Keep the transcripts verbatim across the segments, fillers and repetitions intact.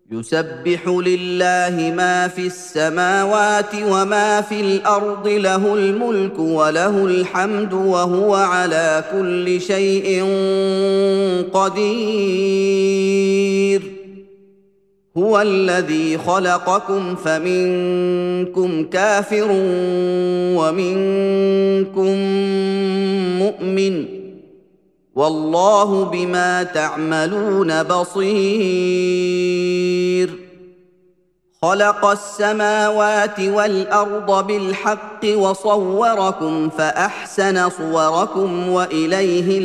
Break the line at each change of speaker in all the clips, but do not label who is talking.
يسبح لله ما في السماوات وما في الارض له الملك وله الحمد وهو على كل شيء قدير هو الذي خلقكم فمنكم كافر ومنكم مؤمن والله بما تعملون بصير خلق السماوات والارض بالحق وصوركم فاحسن صوركم واليه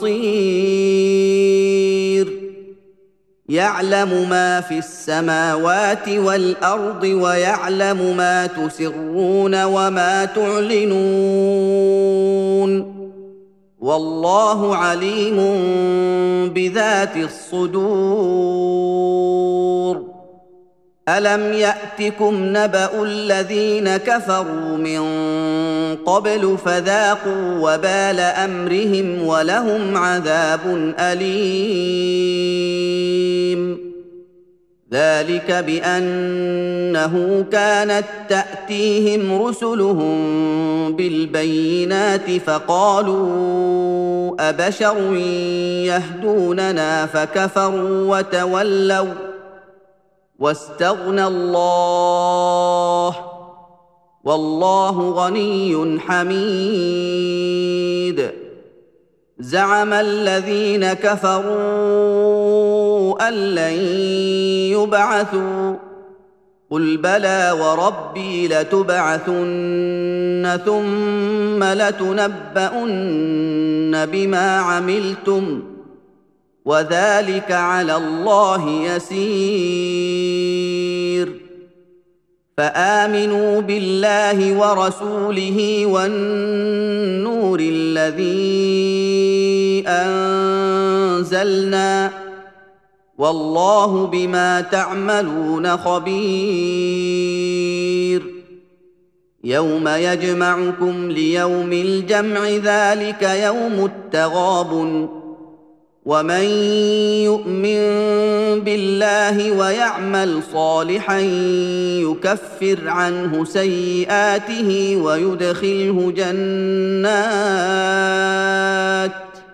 المصير يعلم ما في السماوات والارض ويعلم ما تسرون وما تعلنون والله عليم بذات الصدور الم ياتكم نبأ الذين كفروا من قبل فذاقوا وبال امرهم ولهم عذاب اليم ذلك بانه كانت تاتيهم رسلهم بالبينات فقالوا ابشر يهدوننا فكفروا وتولوا واستغنى الله والله غني حميد زعم الذين كفروا ان لن يبعثوا قل بلى وربي لتبعثن ثم لتنبؤن بما عملتم وذلك على الله يسير فامنوا بالله ورسوله والنور الذي انزلنا والله بما تعملون خبير يوم يجمعكم ليوم الجمع ذلك يوم التغابن ومن يؤمن بالله ويعمل صالحا يكفر عنه سيئاته ويدخله جنات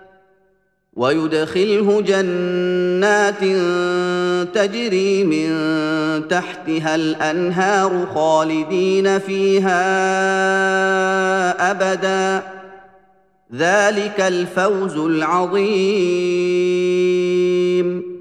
ويدخله جنات تجري من تحتها الانهار خالدين فيها ابدا ذلك الفوز العظيم